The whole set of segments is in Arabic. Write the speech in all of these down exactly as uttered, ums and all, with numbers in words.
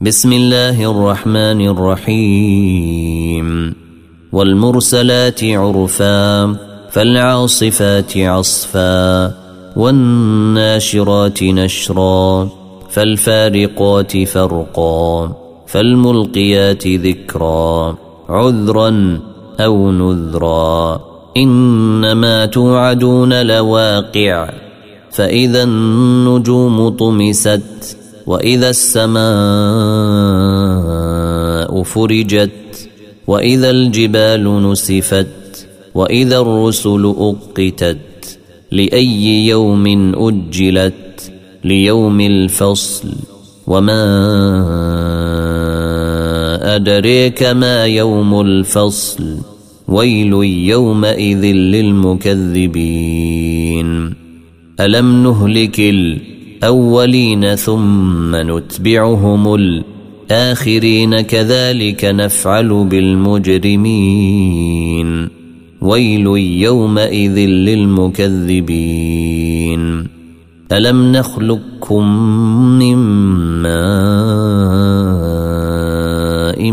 بسم الله الرحمن الرحيم والمرسلات عرفا فالعاصفات عصفا والناشرات نشرا فالفارقات فرقا فالملقيات ذكرا عذرا أو نذرا إنما توعدون لواقع فإذا النجوم طمست وإذا السماء فرجت وإذا الجبال نسفت وإذا الرسل أقتت لأي يوم أجلت ليوم الفصل وما أدريك ما يوم الفصل ويل يومئذ للمكذبين ألم نهلك الأولين ثم نتبعهم الآخرين كذلك نفعل بالمجرمين ويل يومئذ للمكذبين ألم نخلقكم من ماء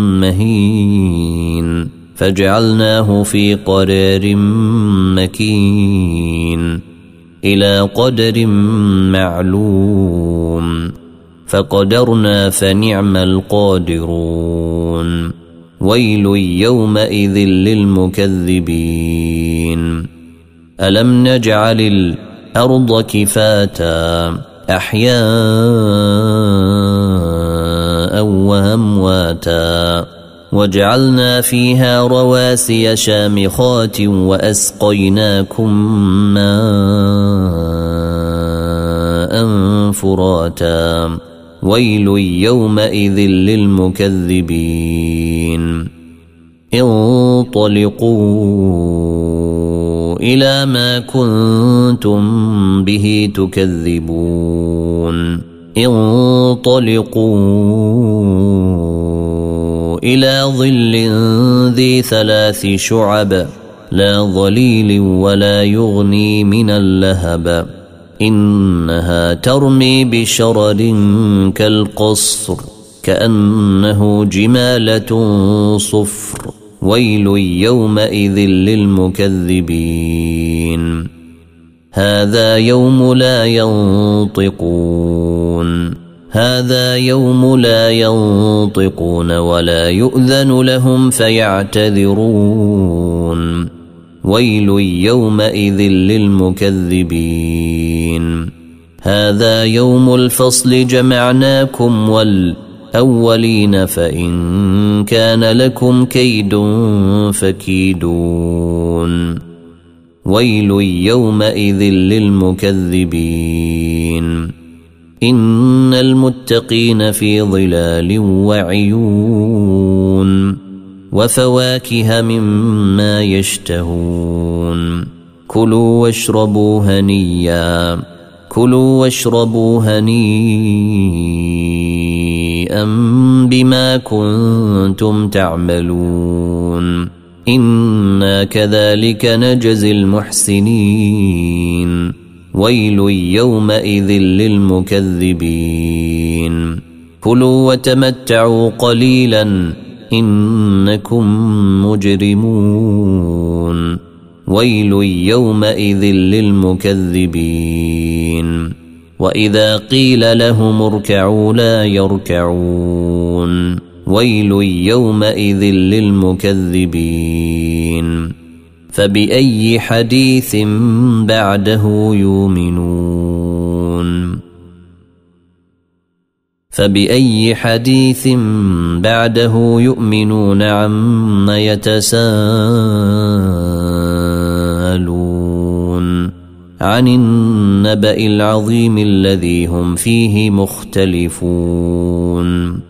مهين فجعلناه في قرار مكين إلى قدر معلوم فقدرنا فنعم القادرون ويل يومئذ للمكذبين ألم نجعل الأرض كفاتا أحياء وأمواتا وجعلنا فيها رواسي شامخات وأسقيناكم ماء فراتا ويل يومئذ للمكذبين انطلقوا إلى ما كنتم به تكذبون انطلقوا إلى ظل ذي ثلاث شعب لا ظليل ولا يغني من اللهب إنها ترمي بشرر كالقصر كأنه جمالة صفر ويل يومئذ للمكذبين هذا يوم لا ينطقون هذا يوم لا ينطقون ولا يؤذن لهم فيعتذرون ويل يومئذ للمكذبين هذا يوم الفصل جمعناكم والأولين فإن كان لكم كيد فكيدون ويل يومئذ للمكذبين إن المتقين في ظلال وعيون وفواكه مما يشتهون كلوا واشربوا هنيا كلوا واشربوا هنيئا بما كنتم تعملون إنا كذلك نجزي المحسنين ويل يومئذ للمكذبين كلوا وتمتعوا قليلا إنكم مجرمون ويل يومئذ للمكذبين وإذا قيل لهم اركعوا لا يركعون ويل يومئذ للمكذبين فبأي حديث بعده يؤمنون فبأي حديث بعده يؤمنون عما يتساءلون عن النبأ العظيم الذي هم فيه مختلفون